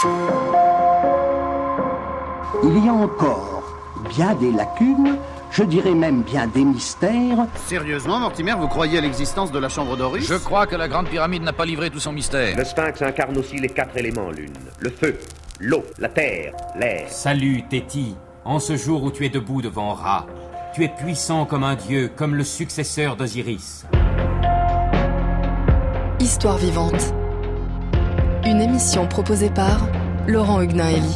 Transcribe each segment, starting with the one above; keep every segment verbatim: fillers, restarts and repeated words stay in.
Il y a encore bien des lacunes, je dirais même bien des mystères. Sérieusement, Mortimer, vous croyez à l'existence de la chambre d'Horus ? Je crois que la Grande Pyramide n'a pas livré tout son mystère. Le sphinx incarne aussi les quatre éléments, Lune. Le feu, l'eau, la terre, l'air. Salut, Téti. En ce jour où tu es debout devant Ra, tu es puissant comme un dieu, comme le successeur d'Osiris. Histoire vivante. Une émission proposée par Laurent Huguenin-Elie.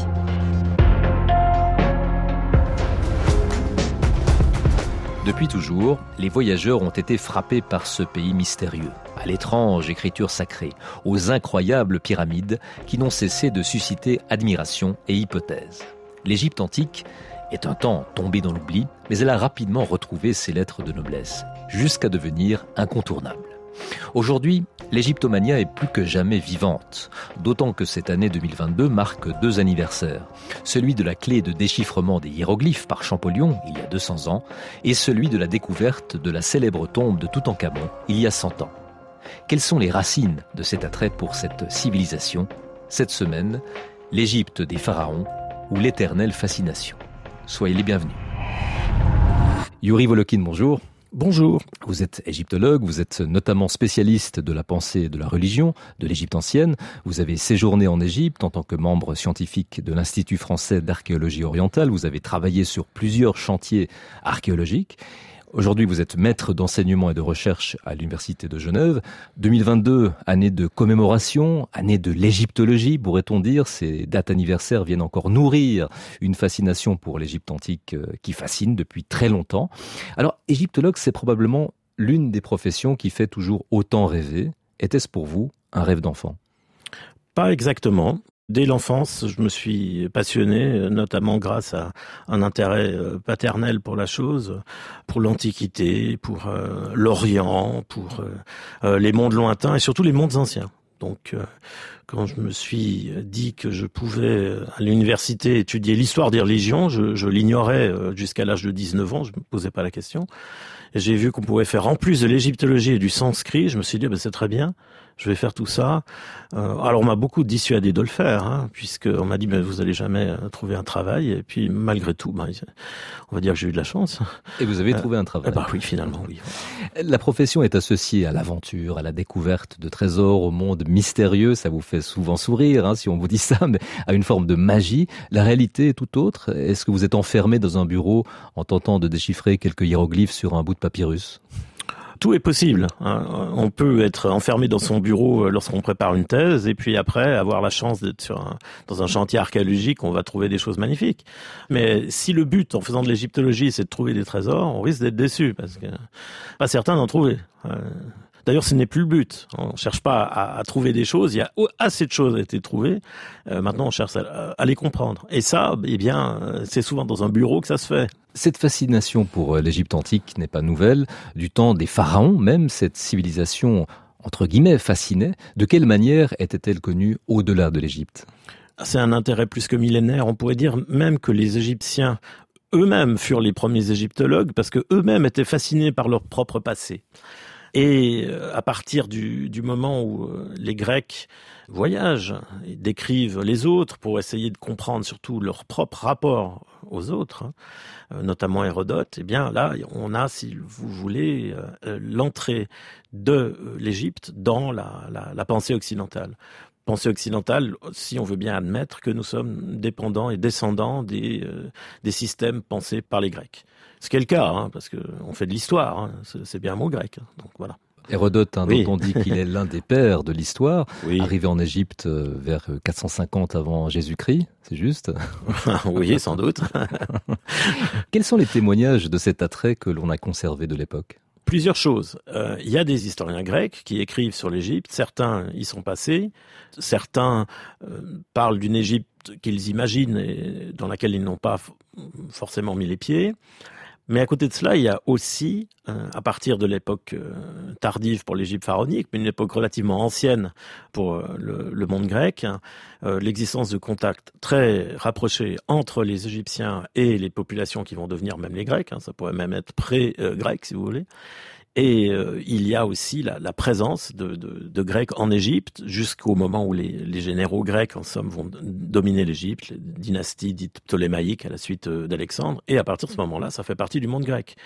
Depuis toujours, les voyageurs ont été frappés par ce pays mystérieux, à l'étrange écriture sacrée, aux incroyables pyramides qui n'ont cessé de susciter admiration et hypothèses. L'Égypte antique est un temps tombée dans l'oubli, mais elle a rapidement retrouvé ses lettres de noblesse, jusqu'à devenir incontournable. Aujourd'hui, l'égyptomania est plus que jamais vivante, d'autant que cette année deux mille vingt-deux marque deux anniversaires. Celui de la clé de déchiffrement des hiéroglyphes par Champollion, il y a deux cents ans, et celui de la découverte de la célèbre tombe de Toutankhamon, il y a cent ans. Quelles sont les racines de cet attrait pour cette civilisation ? Cette semaine, l'Égypte des pharaons ou l'éternelle fascination. Soyez les bienvenus. Yuri Volokhin, bonjour. Bonjour. Vous êtes égyptologue, vous êtes notamment spécialiste de la pensée et de la religion de l'Égypte ancienne. Vous avez séjourné en Égypte en tant que membre scientifique de l'Institut français d'archéologie orientale. Vous avez travaillé sur plusieurs chantiers archéologiques. Aujourd'hui, vous êtes maître d'enseignement et de recherche à l'Université de Genève. deux mille vingt-deux, année de commémoration, année de l'égyptologie, pourrait-on dire. Ces dates anniversaires viennent encore nourrir une fascination pour l'Égypte antique qui fascine depuis très longtemps. Alors, égyptologue, c'est probablement l'une des professions qui fait toujours autant rêver. Était-ce pour vous un rêve d'enfant ? Pas exactement. Dès l'enfance, je me suis passionné, notamment grâce à un intérêt paternel pour la chose, pour l'Antiquité, pour euh, l'Orient, pour euh, les mondes lointains et surtout les mondes anciens. Donc, euh, quand je me suis dit que je pouvais, à l'université, étudier l'histoire des religions, je, je l'ignorais jusqu'à l'âge de dix-neuf ans, je ne me posais pas la question. Et j'ai vu qu'on pouvait faire, en plus de l'égyptologie et du sanskrit, je me suis dit, ben, c'est très bien. Je vais faire tout ça. Euh, alors, on m'a beaucoup dissuadé de le faire, hein, puisqu'on m'a dit, ben, vous allez jamais trouver un travail. Et puis, malgré tout, ben, on va dire que j'ai eu de la chance. Et vous avez euh, trouvé un travail. Eh ben oui, finalement, oui. La profession est associée à l'aventure, à la découverte de trésors, au monde mystérieux. Ça vous fait souvent sourire, hein, si on vous dit ça, mais à une forme de magie. La réalité est tout autre. Est-ce que vous êtes enfermé dans un bureau en tentant de déchiffrer quelques hiéroglyphes sur un bout de papyrus ? Tout est possible. On peut être enfermé dans son bureau lorsqu'on prépare une thèse et puis après avoir la chance d'être sur un, dans un chantier archéologique, on va trouver des choses magnifiques. Mais si le but en faisant de l'égyptologie c'est de trouver des trésors, on risque d'être déçu parce que pas certain d'en trouver. D'ailleurs, ce n'est plus le but. On ne cherche pas à, à trouver des choses. Il y a assez de choses à être trouvées. Euh, maintenant, on cherche à, à les comprendre. Et ça, eh bien, c'est souvent dans un bureau que ça se fait. Cette fascination pour l'Égypte antique n'est pas nouvelle. Du temps des pharaons, même, cette civilisation, entre guillemets, fascinait. De quelle manière était-elle connue au-delà de l'Égypte ? C'est un intérêt plus que millénaire. On pourrait dire même que les Égyptiens eux-mêmes furent les premiers égyptologues parce que eux-mêmes étaient fascinés par leur propre passé. Et à partir du, du moment où les Grecs voyagent et décrivent les autres pour essayer de comprendre surtout leur propre rapport aux autres, hein, notamment Hérodote, eh bien là, on a, si vous voulez, l'entrée de l'Égypte dans la, la, la pensée occidentale. Pensée occidentale, si on veut bien admettre que nous sommes dépendants et descendants des, euh, des systèmes pensés par les Grecs. Ce qui est le cas, hein, parce qu'on fait de l'histoire, hein, c'est, c'est bien un mot grec. Hein, donc voilà. Hérodote, hein, oui. dont on dit qu'il est l'un des pères de l'histoire, oui. arrivé en Égypte euh, vers quatre cent cinquante avant Jésus-Christ, c'est juste ? Oui, sans doute. Quels sont les témoignages de cet attrait que l'on a conservé de l'époque ? Plusieurs choses. Euh, il y a des historiens grecs qui écrivent sur l'Égypte. Certains y sont passés. Certains euh, parlent d'une Égypte qu'ils imaginent et dans laquelle ils n'ont pas f- forcément mis les pieds. Mais à côté de cela, il y a aussi, euh, à partir de l'époque euh, tardive pour l'Égypte pharaonique, mais une époque relativement ancienne pour euh, le, le monde grec, hein, euh, l'existence de contacts très rapprochés entre les Égyptiens et les populations qui vont devenir même les Grecs, hein, ça pourrait même être pré-grec si vous voulez. Et euh, il y a aussi la, la présence de, de, de Grecs en Égypte, jusqu'au moment où les, les généraux grecs, en somme, vont dominer l'Égypte, les dynasties dites ptolémaïques à la suite d'Alexandre. Et à partir de ce moment-là, ça fait partie du monde grec.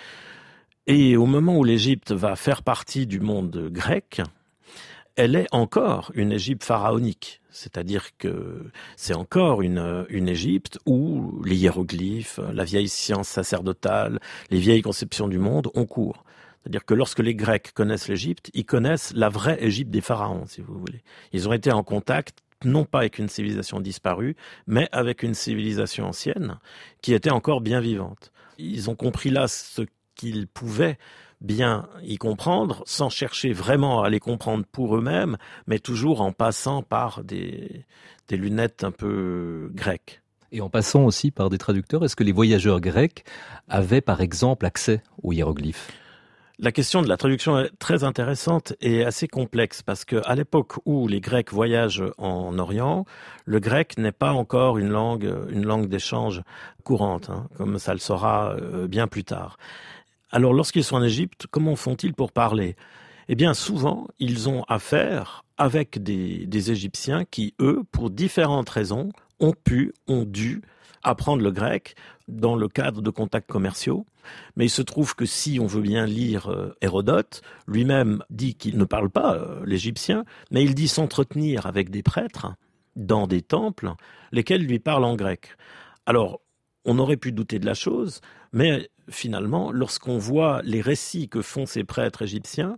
Et au moment où l'Égypte va faire partie du monde grec, elle est encore une Égypte pharaonique. C'est-à-dire que c'est encore une, une Égypte où les hiéroglyphes, la vieille science sacerdotale, les vieilles conceptions du monde ont cours. C'est-à-dire que lorsque les Grecs connaissent l'Égypte, ils connaissent la vraie Égypte des pharaons, si vous voulez. Ils ont été en contact, non pas avec une civilisation disparue, mais avec une civilisation ancienne qui était encore bien vivante. Ils ont compris là ce qu'ils pouvaient bien y comprendre, sans chercher vraiment à les comprendre pour eux-mêmes, mais toujours en passant par des, des lunettes un peu grecques. Et en passant aussi par des traducteurs, est-ce que les voyageurs grecs avaient par exemple accès aux hiéroglyphes ? La question de la traduction est très intéressante et assez complexe parce que à l'époque où les Grecs voyagent en Orient, le grec n'est pas encore une langue, une langue d'échange courante, hein, comme ça le sera bien plus tard. Alors lorsqu'ils sont en Égypte, comment font-ils pour parler ? Eh bien souvent, ils ont affaire avec des, des Égyptiens qui, eux, pour différentes raisons, ont pu, ont dû apprendre le grec dans le cadre de contacts commerciaux. Mais il se trouve que si on veut bien lire euh, Hérodote, lui-même dit qu'il ne parle pas euh, l'égyptien, mais il dit s'entretenir avec des prêtres dans des temples, lesquels lui parlent en grec. Alors, on aurait pu douter de la chose, mais finalement, lorsqu'on voit les récits que font ces prêtres égyptiens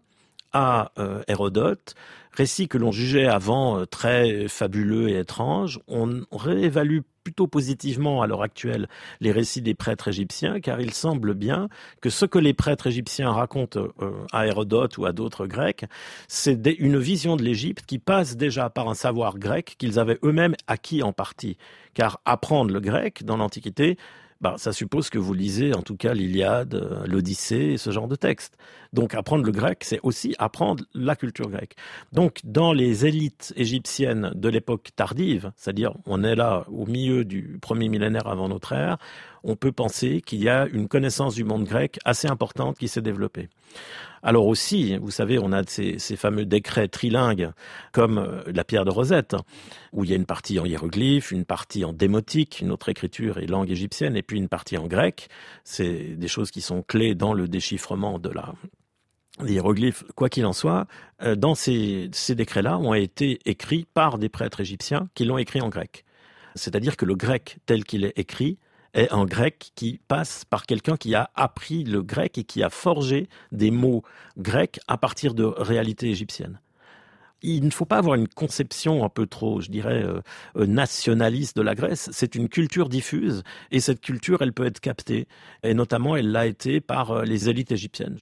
à euh, Hérodote, récits que l'on jugeait avant euh, très fabuleux et étranges, on réévalue plutôt positivement à l'heure actuelle les récits des prêtres égyptiens, car il semble bien que ce que les prêtres égyptiens racontent euh, à Hérodote ou à d'autres Grecs, c'est des, une vision de l'Égypte qui passe déjà par un savoir grec qu'ils avaient eux-mêmes acquis en partie. Car apprendre le grec dans l'Antiquité, bah, ça suppose que vous lisez en tout cas l'Iliade, l'Odyssée, ce genre de textes. Donc apprendre le grec, c'est aussi apprendre la culture grecque. Donc dans les élites égyptiennes de l'époque tardive, c'est-à-dire on est là au milieu du premier millénaire avant notre ère, on peut penser qu'il y a une connaissance du monde grec assez importante qui s'est développée. Alors aussi, vous savez, on a ces, ces fameux décrets trilingues comme la pierre de Rosette, où il y a une partie en hiéroglyphe, une partie en démotique, une autre écriture et langue égyptienne, et puis une partie en grec. C'est des choses qui sont clés dans le déchiffrement de la des hiéroglyphes. Quoi qu'il en soit, dans ces, ces décrets-là ont été écrits par des prêtres égyptiens qui l'ont écrit en grec. C'est-à-dire que le grec tel qu'il est écrit est un grec qui passe par quelqu'un qui a appris le grec et qui a forgé des mots grecs à partir de réalités égyptiennes. Il ne faut pas avoir une conception un peu trop, je dirais, euh, nationaliste de la Grèce. C'est une culture diffuse et cette culture, elle peut être captée. Et notamment, elle l'a été par les élites égyptiennes.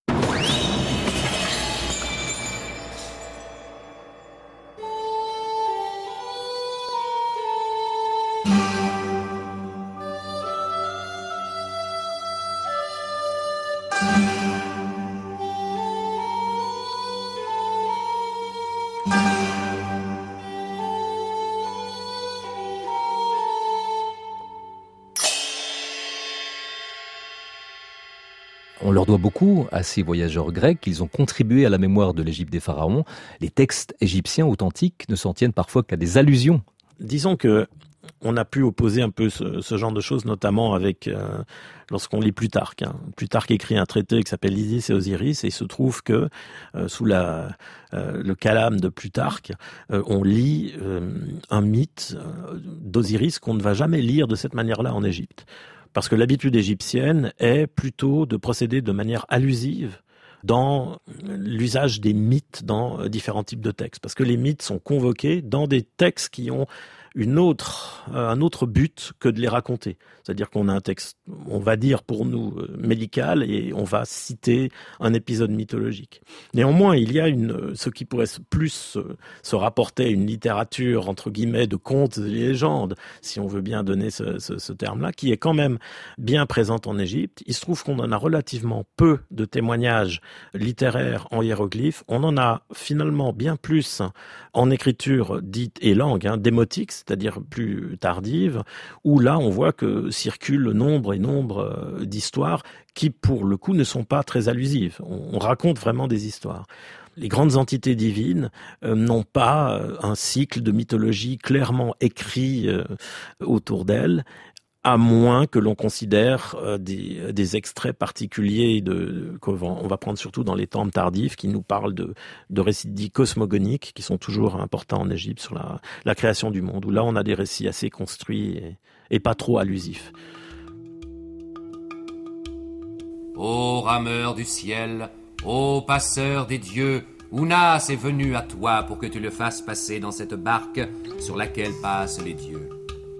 On leur doit beaucoup à ces voyageurs grecs. Ils ont contribué à la mémoire de l'Égypte des pharaons. Les textes égyptiens authentiques ne s'en tiennent parfois qu'à des allusions. Disons que on a pu opposer un peu ce, ce genre de choses, notamment avec euh, lorsqu'on lit Plutarque. Hein. Plutarque écrit un traité qui s'appelle Isis et Osiris, et il se trouve que euh, sous la, euh, le calame de Plutarque, euh, on lit euh, un mythe euh, d'Osiris qu'on ne va jamais lire de cette manière-là en Égypte. Parce que l'habitude égyptienne est plutôt de procéder de manière allusive dans l'usage des mythes dans différents types de textes. Parce que les mythes sont convoqués dans des textes qui ont une autre, un autre but que de les raconter. C'est-à-dire qu'on a un texte, on va dire pour nous, médical, et on va citer un épisode mythologique. Néanmoins, il y a une, ce qui pourrait plus se, se rapporter à une littérature, entre guillemets, de contes et légendes, si on veut bien donner ce, ce, ce terme-là, qui est quand même bien présente en Égypte. Il se trouve qu'on en a relativement peu de témoignages littéraires en hiéroglyphes. On en a finalement bien plus en écriture dite et langue, hein, démotique, c'est-à-dire plus tardive, où là on voit que circulent nombre et nombre d'histoires qui pour le coup ne sont pas très allusives. On raconte vraiment des histoires. Les grandes entités divines euh, n'ont pas euh, un cycle de mythologie clairement écrit euh, autour d'elles, à moins que l'on considère euh, des, des extraits particuliers de, qu'on va, on va prendre surtout dans les temps tardifs, qui nous parlent de, de récits dits cosmogoniques, qui sont toujours importants en Égypte sur la, la création du monde, où là on a des récits assez construits et, et pas trop allusifs. Ô rameur du ciel, ô passeur des dieux, Ounas est venu à toi pour que tu le fasses passer dans cette barque sur laquelle passent les dieux.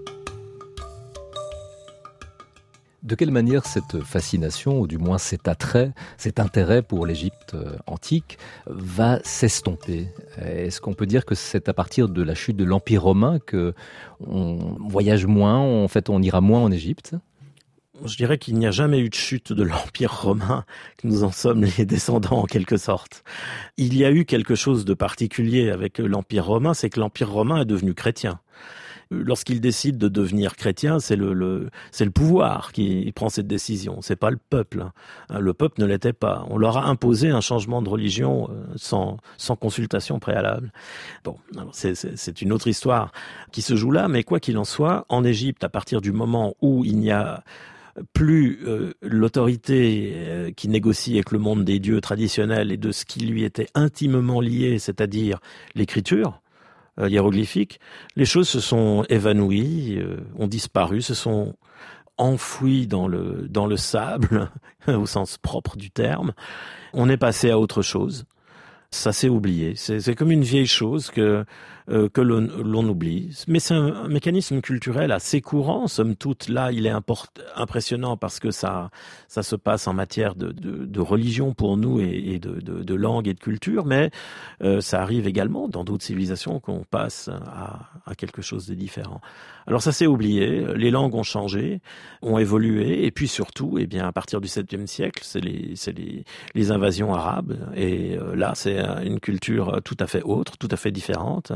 De quelle manière cette fascination, ou du moins cet attrait, cet intérêt pour l'Égypte antique, va s'estomper ? Est-ce qu'on peut dire que c'est à partir de la chute de l'Empire romain qu'on voyage moins, en fait on ira moins en Égypte ? Je dirais qu'il n'y a jamais eu de chute de l'Empire romain, que nous en sommes les descendants en quelque sorte. Il y a eu quelque chose de particulier avec l'Empire romain, c'est que l'Empire romain est devenu chrétien. Lorsqu'il décide de devenir chrétien, c'est le, le, c'est le pouvoir qui prend cette décision, c'est pas le peuple. Le peuple ne l'était pas. On leur a imposé un changement de religion sans, sans consultation préalable. Bon, alors c'est, c'est, c'est une autre histoire qui se joue là, mais quoi qu'il en soit, en Égypte, à partir du moment où il n'y a plus euh, l'autorité euh, qui négocie avec le monde des dieux traditionnels et de ce qui lui était intimement lié, c'est-à-dire l'écriture euh, hiéroglyphique, les choses se sont évanouies, euh, ont disparu, se sont enfouies dans le, dans le sable, au sens propre du terme. On est passé à autre chose. Ça s'est oublié. C'est, c'est comme une vieille chose que euh, que l'on, l'on oublie. Mais c'est un, un mécanisme culturel assez courant. Somme toute, là, il est import, impressionnant parce que ça ça se passe en matière de, de, de religion pour nous et, et de, de, de langue et de culture. Mais euh, ça arrive également dans d'autres civilisations qu'on passe à, à quelque chose de différent. Alors ça s'est oublié. Les langues ont changé, ont évolué, et puis surtout, eh bien, à partir du septième siècle, c'est les c'est les les invasions arabes. Et euh, là, c'est une culture tout à fait autre, tout à fait différente,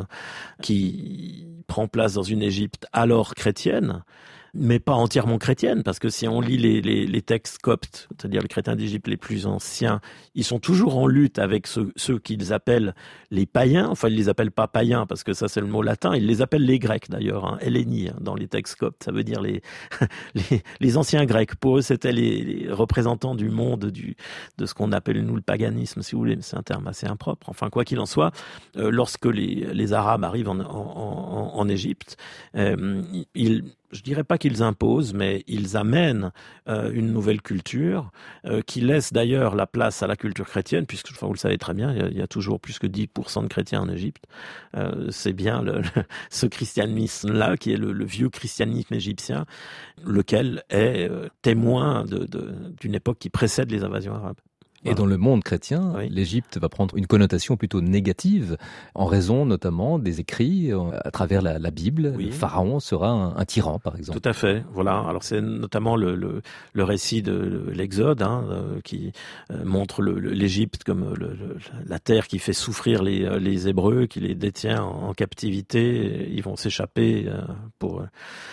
qui prend place dans une Égypte alors chrétienne, mais pas entièrement chrétienne, parce que si on lit les, les, les textes coptes, c'est-à-dire les chrétiens d'Égypte les plus anciens, ils sont toujours en lutte avec ceux, ceux qu'ils appellent les païens. Enfin, ils les appellent pas païens, parce que ça c'est le mot latin, ils les appellent les Grecs d'ailleurs, hein, helléni, hein, dans les textes coptes, ça veut dire les, les, les anciens Grecs. Pour eux, c'était les, les représentants du monde, du, de ce qu'on appelle nous le paganisme, si vous voulez, mais c'est un terme assez impropre. Enfin, quoi qu'il en soit, euh, lorsque les, les Arabes arrivent en, en, en, en Égypte, euh, ils je dirais pas qu'ils imposent, mais ils amènent euh, une nouvelle culture euh, qui laisse d'ailleurs la place à la culture chrétienne, puisque enfin, vous le savez très bien, il y a, il y a toujours plus que dix pour cent de chrétiens en Égypte. Euh, c'est bien le, le, ce christianisme-là, qui est le, le vieux christianisme égyptien, lequel est euh, témoin de, de, d'une époque qui précède les invasions arabes. Et dans le monde chrétien, oui. l'Égypte va prendre une connotation plutôt négative, en raison notamment des écrits à travers la, la Bible. Oui. Le pharaon sera un, un tyran, par exemple. Tout à fait. Voilà. Alors c'est notamment le, le, le récit de l'Exode, hein, qui montre le, l'Égypte comme le, le, la terre qui fait souffrir les, les Hébreux, qui les détient en, en captivité. Ils vont s'échapper pour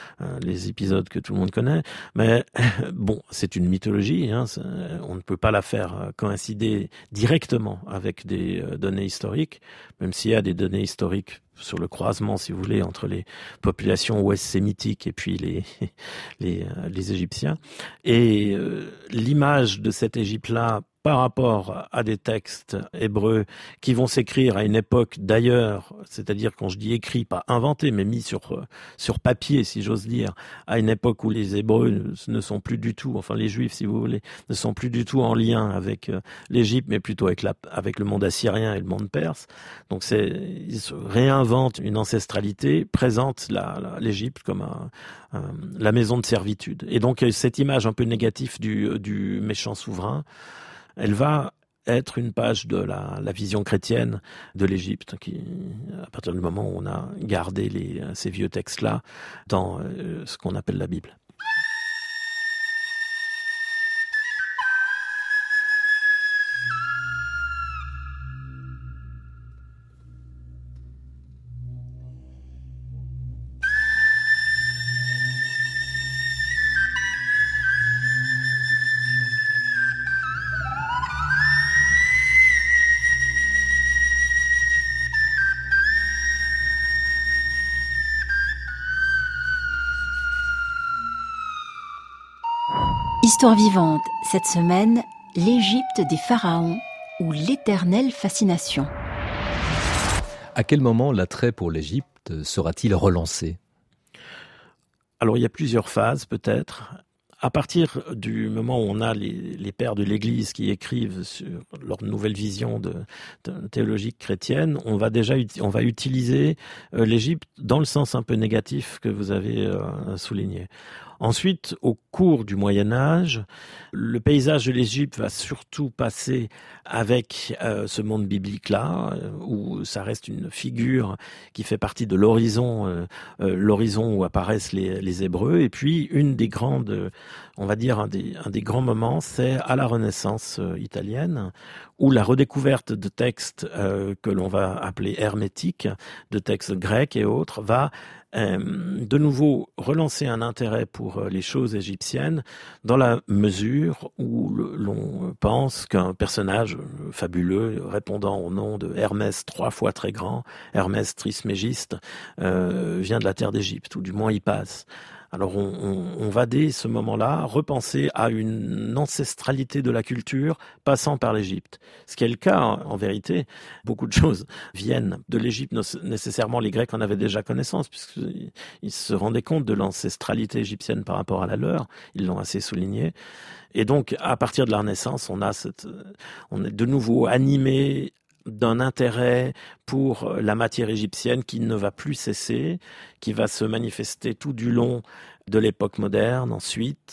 les épisodes que tout le monde connaît. Mais bon, c'est une mythologie. Hein, on ne peut pas la faire coïncider directement avec des données historiques, même s'il y a des données historiques sur le croisement, si vous voulez, entre les populations ouest-sémitiques et puis les les, les Égyptiens. Et euh, l'image de cette Égypte-là par rapport à des textes hébreux qui vont s'écrire à une époque d'ailleurs, c'est-à-dire quand je dis écrit, pas inventé, mais mis sur sur papier, si j'ose dire, à une époque où les Hébreux ne sont plus du tout, enfin les Juifs, si vous voulez, ne sont plus du tout en lien avec l'Égypte, mais plutôt avec la avec le monde assyrien et le monde perse. Donc c'est ils se réinventent une ancestralité, présentent la, la, l'Égypte comme un, un, la maison de servitude. Et donc cette image un peu négative du du méchant souverain, elle va être une page de la, la vision chrétienne de l'Égypte, qui, à partir du moment où on a gardé les, ces vieux textes-là dans euh, ce qu'on appelle la Bible. Histoire vivante, cette semaine, l'Égypte des pharaons ou l'éternelle fascination. À quel moment l'attrait pour l'Égypte sera-t-il relancé ? Alors il y a plusieurs phases peut-être. À partir du moment où on a les, les pères de l'Église qui écrivent sur leur nouvelle vision de, de théologique chrétienne, on va déjà on va utiliser euh, l'Égypte dans le sens un peu négatif que vous avez euh, souligné. Ensuite, au cours du Moyen-Âge, le paysage de l'Égypte va surtout passer avec euh, ce monde biblique-là, euh, où ça reste une figure qui fait partie de l'horizon, euh, euh, l'horizon où apparaissent les, les Hébreux. Et puis, une des grandes, on va dire un des, un des grands moments, c'est à la Renaissance euh, italienne, où la redécouverte de textes euh, que l'on va appeler hermétiques, de textes grecs et autres, va Euh, de nouveau relancer un intérêt pour les choses égyptiennes dans la mesure où le, l'on pense qu'un personnage fabuleux répondant au nom de Hermès trois fois très grand, Hermès Trismégiste, euh, vient de la terre d'Égypte, ou du moins y passe. Alors on, on, on va dès ce moment-là repenser à une ancestralité de la culture passant par l'Égypte. Ce qui est le cas en vérité. Beaucoup de choses viennent de l'Égypte. Nécessairement, les Grecs en avaient déjà connaissance puisqu'ils ils se rendaient compte de l'ancestralité égyptienne par rapport à la leur. Ils l'ont assez souligné. Et donc, à partir de la Renaissance, on a cette, on est de nouveau animé d'un intérêt pour la matière égyptienne qui ne va plus cesser, qui va se manifester tout du long de l'époque moderne ensuite,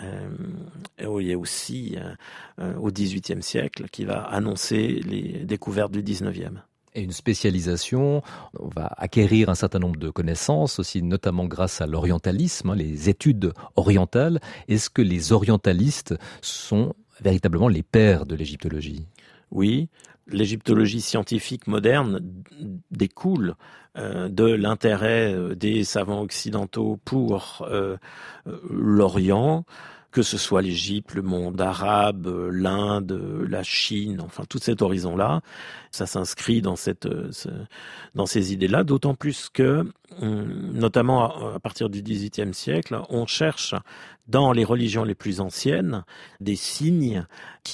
euh, et aussi euh, au dix-huitième siècle, qui va annoncer les découvertes du dix-neuvième. Et une spécialisation, on va acquérir un certain nombre de connaissances aussi, notamment grâce à l'orientalisme, hein, les études orientales. Est-ce que les orientalistes sont véritablement les pères de l'égyptologie ? Oui. L'égyptologie scientifique moderne découle euh, de l'intérêt des savants occidentaux pour euh, l'Orient, que ce soit l'Égypte, le monde arabe, l'Inde, la Chine, enfin tout cet horizon-là. Ça s'inscrit dans cette, dans ces idées-là, d'autant plus que, notamment à partir du dix-huitième siècle, on cherche dans les religions les plus anciennes des signes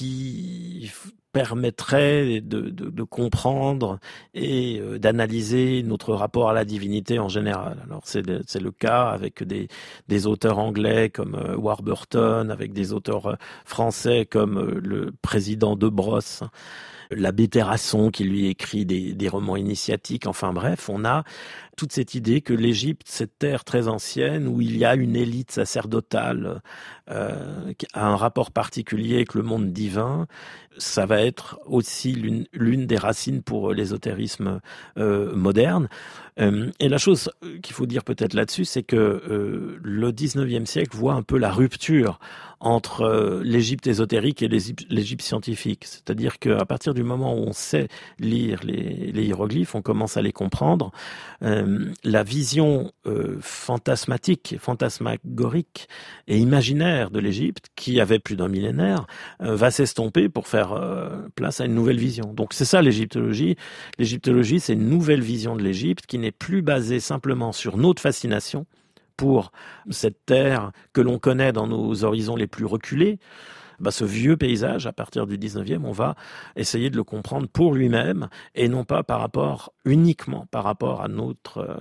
qui permettrait de, de, de comprendre et euh, d'analyser notre rapport à la divinité en général. Alors c'est le, c'est le cas avec des, des auteurs anglais comme euh, Warburton, avec des auteurs euh, français comme euh, le président de Brosse, l'abbé Terrasson qui lui écrit des, des romans initiatiques. Enfin bref, on a toute cette idée que l'Égypte, cette terre très ancienne où il y a une élite sacerdotale euh, qui a un rapport particulier avec le monde divin, ça va être aussi l'une, l'une des racines pour l'ésotérisme euh, moderne. Euh, et la chose qu'il faut dire peut-être là-dessus, c'est que euh, le dix-neuvième siècle voit un peu la rupture entre euh, l'Égypte ésotérique et l'Égypte scientifique. C'est-à-dire qu'à partir du moment où on sait lire les, les hiéroglyphes, on commence à les comprendre, euh, la vision euh, fantasmatique, fantasmagorique et imaginaire de l'Égypte, qui avait plus d'un millénaire, euh, va s'estomper pour faire euh, place à une nouvelle vision. Donc c'est ça l'égyptologie. L'égyptologie, c'est une nouvelle vision de l'Égypte qui n'est plus basée simplement sur notre fascination pour cette terre que l'on connaît dans nos horizons les plus reculés. Bah, ce vieux paysage, à partir du dix-neuvième, on va essayer de le comprendre pour lui-même et non pas par rapport, uniquement par rapport à notre, euh,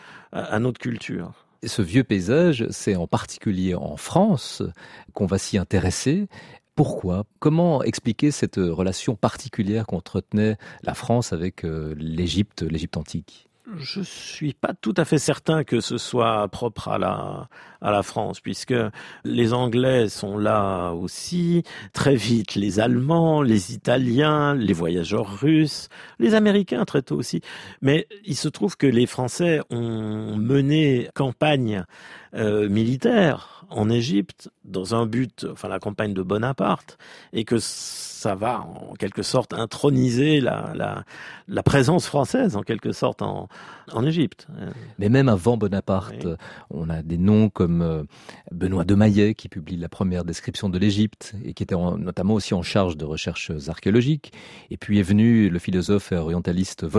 à notre culture. Et ce vieux paysage, c'est en particulier en France qu'on va s'y intéresser. Pourquoi ? Comment expliquer cette relation particulière qu'entretenait la France avec euh, l'Égypte, l'Égypte antique ? Je suis pas tout à fait certain que ce soit propre à la à la France, puisque les Anglais sont là aussi, très vite les Allemands, les Italiens, les voyageurs russes, les Américains très tôt aussi. Mais il se trouve que les Français ont mené campagne euh, militaire en Égypte dans un but, enfin la campagne de Bonaparte, et que ça va en quelque sorte introniser la, la, la présence française en quelque sorte en, en Égypte. Mais même avant Bonaparte, oui. On a des noms comme Benoît de Maillet qui publie la première description de l'Égypte et qui était en, notamment aussi en charge de recherches archéologiques. Et puis est venu le philosophe et orientaliste Volney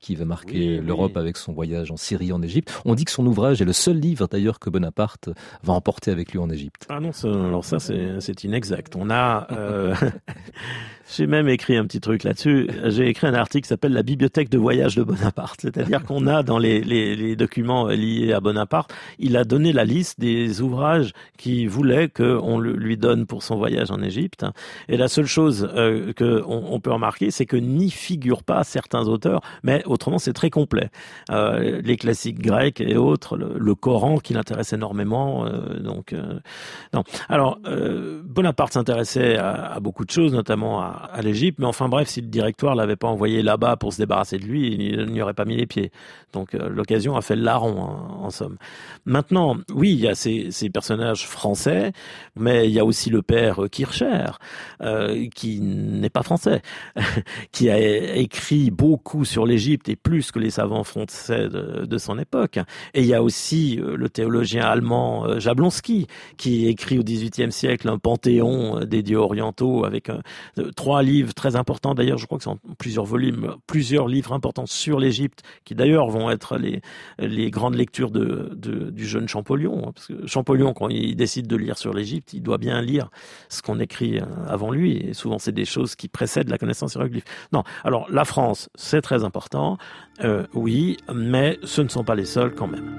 qui va marquer oui, l'Europe oui. avec son voyage en Syrie, en Égypte. On dit que son ouvrage est le seul livre d'ailleurs que Bonaparte va emporter avec lui en Égypte. Ah non, ça, alors ça c'est, c'est inexact. On a... Euh... J'ai même écrit un petit truc là-dessus. J'ai écrit un article qui s'appelle « La bibliothèque de voyage de Bonaparte ». C'est-à-dire qu'on a dans les, les, les documents liés à Bonaparte, il a donné la liste des ouvrages qu'il voulait qu'on lui donne pour son voyage en Égypte. Et la seule chose euh, qu'on on peut remarquer, c'est que n'y figurent pas certains auteurs, mais autrement c'est très complet. Euh, les classiques grecs et autres, le, le Coran qui l'intéresse énormément. Euh, donc, euh, non. Alors, euh, Bonaparte s'intéressait à, à beaucoup de choses, notamment à à l'Égypte, mais enfin bref, si le directoire l'avait pas envoyé là-bas pour se débarrasser de lui, il n'y aurait pas mis les pieds. Donc euh, l'occasion a fait le larron, en, en somme. Maintenant, oui, il y a ces, ces personnages français, mais il y a aussi le père Kircher, euh, qui n'est pas français, qui a écrit beaucoup sur l'Égypte et plus que les savants français de, de son époque. Et il y a aussi euh, le théologien allemand euh, Jablonski, qui écrit au dix-huitième siècle un panthéon des dieux orientaux avec euh, trois livres très importants, d'ailleurs je crois que c'est en plusieurs volumes, plusieurs livres importants sur l'Égypte, qui d'ailleurs vont être les, les grandes lectures de, de, du jeune Champollion. Parce que Champollion, quand il décide de lire sur l'Égypte, il doit bien lire ce qu'on écrit avant lui, et souvent c'est des choses qui précèdent la connaissance hiéroglyphe. Non, alors la France, c'est très important, euh, oui, mais ce ne sont pas les seuls quand même.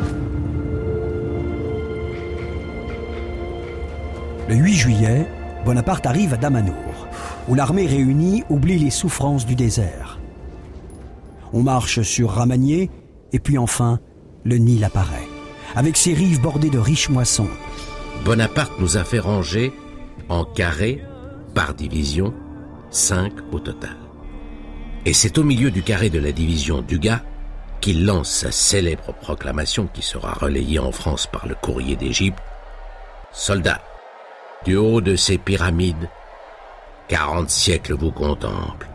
Le huit juillet, Bonaparte arrive à Damanour, où l'armée réunie oublie les souffrances du désert. On marche sur Ramanier, et puis enfin, le Nil apparaît, avec ses rives bordées de riches moissons. Bonaparte nous a fait ranger en carré, par division, cinq au total. Et c'est au milieu du carré de la division Dugas qu'il lance sa célèbre proclamation qui sera relayée en France par le Courrier d'Égypte. Soldats, du haut de ces pyramides, quarante siècles vous contemplent.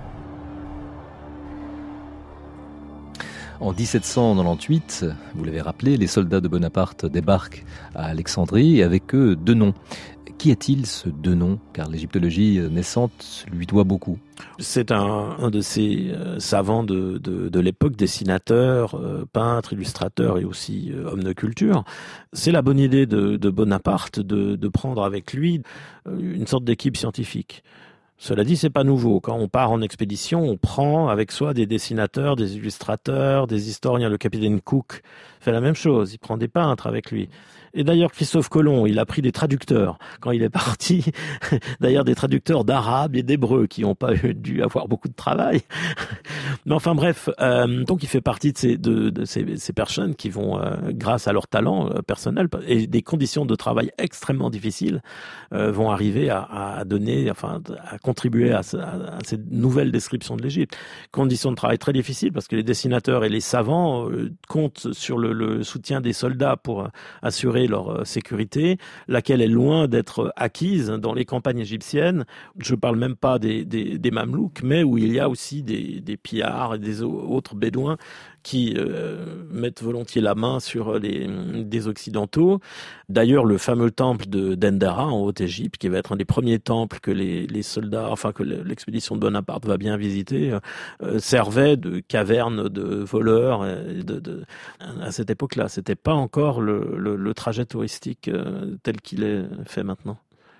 En dix-sept cent quatre-vingt-dix-huit, vous l'avez rappelé, les soldats de Bonaparte débarquent à Alexandrie et avec eux Denon. Qui est-il ce Denon ? Car l'égyptologie naissante lui doit beaucoup. C'est un, un de ces euh, savants de, de, de l'époque, dessinateur, euh, peintre, illustrateur et aussi euh, homme de culture. C'est la bonne idée de, de Bonaparte de, de prendre avec lui euh, une sorte d'équipe scientifique. Cela dit, c'est pas nouveau. Quand on part en expédition, on prend avec soi des dessinateurs, des illustrateurs, des historiens. Le capitaine Cook fait la même chose. Il prend des peintres avec lui. Et d'ailleurs, Christophe Colomb, il a pris des traducteurs quand il est parti. D'ailleurs, des traducteurs d'arabe et d'hébreu qui n'ont pas dû avoir beaucoup de travail. Mais enfin bref, euh, donc il fait partie de ces, de, de ces, ces personnes qui vont, euh, grâce à leur talent euh, personnel et des conditions de travail extrêmement difficiles, euh, vont arriver à, à donner, enfin, à contribuer à, à, à cette nouvelle description de l'Égypte. Conditions de travail très difficiles parce que les dessinateurs et les savants euh, comptent sur le, le soutien des soldats pour euh, assurer leur sécurité, laquelle est loin d'être acquise dans les campagnes égyptiennes. Je ne parle même pas des, des, des Mamelouks, mais où il y a aussi des, des pillards et des autres bédouins qui euh, mettent volontiers la main sur les des occidentaux. D'ailleurs, le fameux temple de Dendera en Haute-Égypte, qui va être un des premiers temples que les, les soldats, enfin que l'expédition de Bonaparte va bien visiter, euh, servait de caverne de voleurs. De, de, à cette époque-là, c'était pas encore le, le, le trajet touristique euh, tel qu'il est fait maintenant.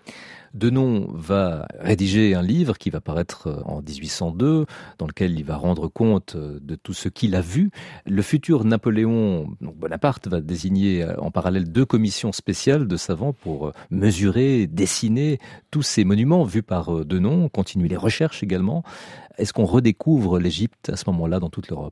Denon va rédiger un livre qui va paraître en dix-huit cent deux, dans lequel il va rendre compte de tout ce qu'il a vu. Le futur Napoléon, donc Bonaparte, va désigner en parallèle deux commissions spéciales de savants pour mesurer, dessiner tous ces monuments vus par Denon, continuer les recherches également. Est-ce qu'on redécouvre l'Égypte à ce moment-là dans toute l'Europe ?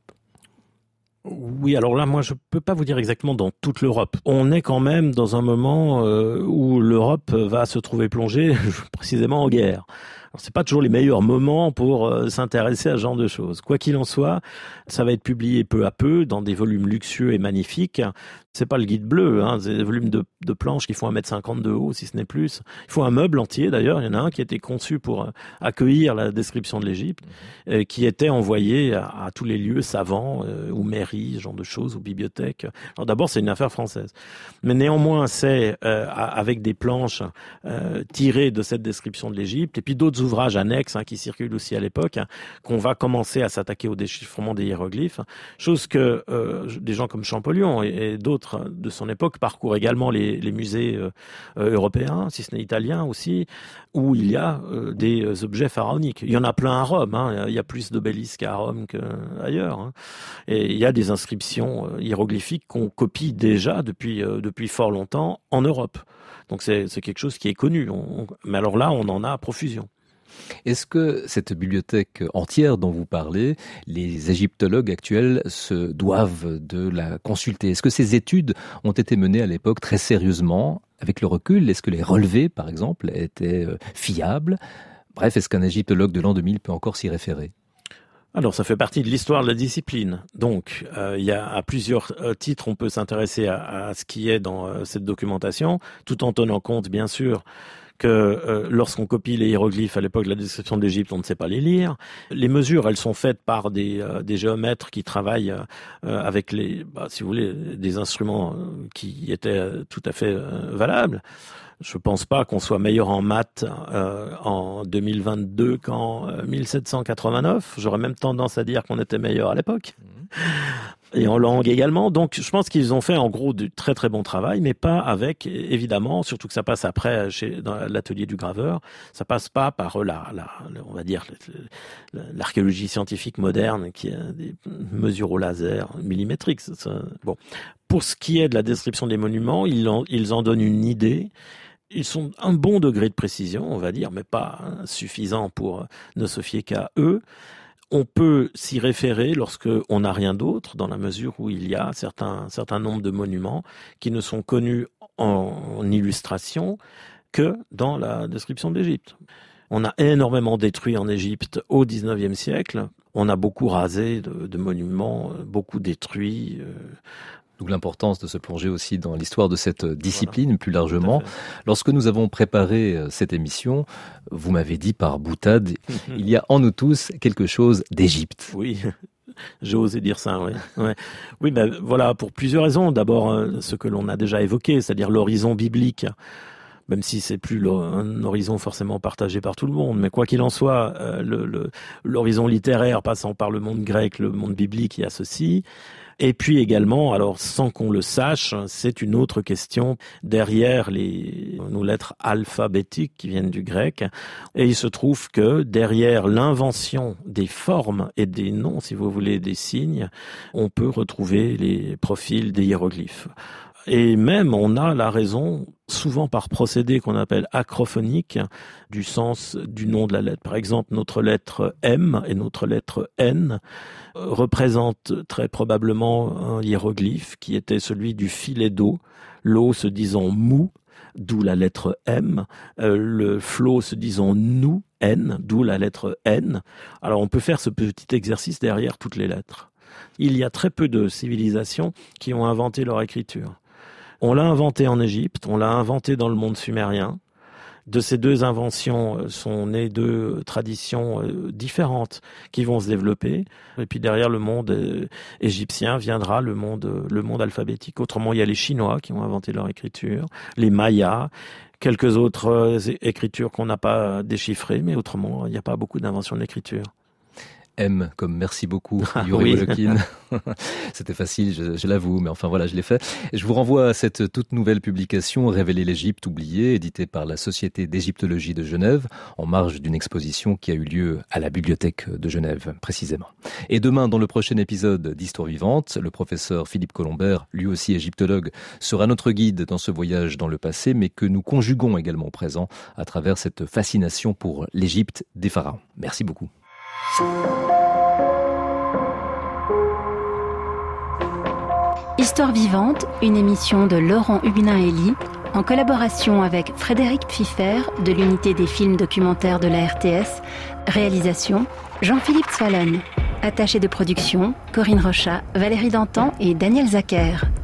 Oui, alors là, moi, je peux pas vous dire exactement dans toute l'Europe. On est quand même dans un moment euh, où l'Europe va se trouver plongée précisément en guerre. Alors, c'est pas toujours les meilleurs moments pour euh, s'intéresser à ce genre de choses. Quoi qu'il en soit, ça va être publié peu à peu dans des volumes luxueux et magnifiques. C'est pas le guide bleu, hein, c'est des volumes de, de planches qui font un mètre cinquante de haut, si ce n'est plus. Il faut un meuble entier, d'ailleurs. Il y en a un qui a été conçu pour euh, accueillir la description de l'Égypte, euh, qui était envoyé à, à tous les lieux savants, euh, ou mairies, ce genre de choses, ou bibliothèques. Alors d'abord, c'est une affaire française. Mais néanmoins, c'est euh, avec des planches euh, tirées de cette description de l'Égypte, et puis d'autres ouvrages annexes hein, qui circulent aussi à l'époque, hein, qu'on va commencer à s'attaquer au déchiffrement des hiéroglyphes, chose que euh, des gens comme Champollion et, et d'autres de son époque parcourent également les, les musées euh, européens, si ce n'est italiens aussi, où il y a euh, des objets pharaoniques. Il y en a plein à Rome, hein, il y a plus d'obélisques à Rome qu'ailleurs, hein, et il y a des inscriptions euh, hiéroglyphiques qu'on copie déjà depuis, euh, depuis fort longtemps en Europe. Donc c'est, c'est quelque chose qui est connu, on, on, mais alors là on en a à profusion. Est-ce que cette bibliothèque entière dont vous parlez, les égyptologues actuels se doivent de la consulter? Est-ce que ces études ont été menées à l'époque très sérieusement? Avec le recul, est-ce que les relevés, par exemple, étaient fiables? Bref, est-ce qu'un égyptologue de l'an deux mille peut encore s'y référer? Alors, ça fait partie de l'histoire de la discipline. Donc, euh, il y a à plusieurs euh, titres, on peut s'intéresser à, à ce qui est dans euh, cette documentation, tout en tenant compte, bien sûr, que euh, lorsqu'on copie les hiéroglyphes à l'époque de la description d'Égypte, on ne sait pas les lire. Les mesures, elles sont faites par des, euh, des géomètres qui travaillent euh, avec les, bah, si vous voulez, des instruments euh, qui étaient euh, tout à fait euh, valables. Je pense pas qu'on soit meilleur en maths euh, en deux mille vingt-deux qu'en euh, mille sept cent quatre-vingt-neuf. J'aurais même tendance à dire qu'on était meilleur à l'époque. Et en langue également. Donc, je pense qu'ils ont fait en gros du très très bon travail, mais pas avec, évidemment, surtout que ça passe après chez dans l'atelier du graveur, ça passe pas par la, la on va dire l'archéologie scientifique moderne qui a des mesures au laser millimétriques. Ça, ça, bon, pour ce qui est de la description des monuments, ils en, ils en donnent une idée. Ils sont un bon degré de précision, on va dire, mais pas hein, suffisant pour ne se fier qu'à eux. On peut s'y référer lorsque on n'a rien d'autre, dans la mesure où il y a certains certain nombre de monuments qui ne sont connus en, en illustration que dans la description d'Égypte. On a énormément détruit en Égypte au dix-neuvième siècle. On a beaucoup rasé de, de monuments, beaucoup détruits. Euh, D'où l'importance de se plonger aussi dans l'histoire de cette discipline voilà, plus largement. Lorsque nous avons préparé cette émission, vous m'avez dit par boutade, il y a en nous tous quelque chose d'Égypte. Oui, j'ai osé dire ça, oui. Ouais. Oui, ben voilà, pour plusieurs raisons. D'abord, ce que l'on a déjà évoqué, c'est-à-dire l'horizon biblique. Même si c'est plus un horizon forcément partagé par tout le monde, mais quoi qu'il en soit, euh, le, le, l'horizon littéraire passant par le monde grec, le monde biblique y associe. Et puis également, alors sans qu'on le sache, c'est une autre question derrière les nos lettres alphabétiques qui viennent du grec. Et il se trouve que derrière l'invention des formes et des noms, si vous voulez, des signes, on peut retrouver les profils des hiéroglyphes. Et même, on a la raison, souvent par procédé qu'on appelle acrophonique, du sens du nom de la lettre. Par exemple, notre lettre M et notre lettre N représentent très probablement un hiéroglyphe qui était celui du filet d'eau, l'eau se disant mou, d'où la lettre M, euh, le flot se disant nous, N, d'où la lettre N. Alors on peut faire ce petit exercice derrière toutes les lettres. Il y a très peu de civilisations qui ont inventé leur écriture. On l'a inventé en Égypte, on l'a inventé dans le monde sumérien. De ces deux inventions sont nées deux traditions différentes qui vont se développer. Et puis derrière le monde égyptien viendra le monde, le monde alphabétique. Autrement, il y a les Chinois qui ont inventé leur écriture, les Mayas, quelques autres écritures qu'on n'a pas déchiffrées, mais autrement, il n'y a pas beaucoup d'inventions de l'écriture. M comme merci beaucoup, Yuri Wolokhin. C'était facile, je, je l'avoue, mais enfin voilà, je l'ai fait. Je vous renvoie à cette toute nouvelle publication, Révéler l'Égypte oubliée, éditée par la Société d'égyptologie de Genève, en marge d'une exposition qui a eu lieu à la Bibliothèque de Genève, précisément. Et demain, dans le prochain épisode d'Histoire vivante, le professeur Philippe Colombert, lui aussi égyptologue, sera notre guide dans ce voyage dans le passé, mais que nous conjuguons également au présent à travers cette fascination pour l'Égypte des pharaons. Merci beaucoup. Histoire vivante, une émission de Laurent Huguenin-Hélie, en collaboration avec Frédéric Pfiffer de l'unité des films documentaires de la R T S, réalisation Jean-Philippe Swallen, attaché de production Corinne Rochat, Valérie Dantan et Daniel Zacher.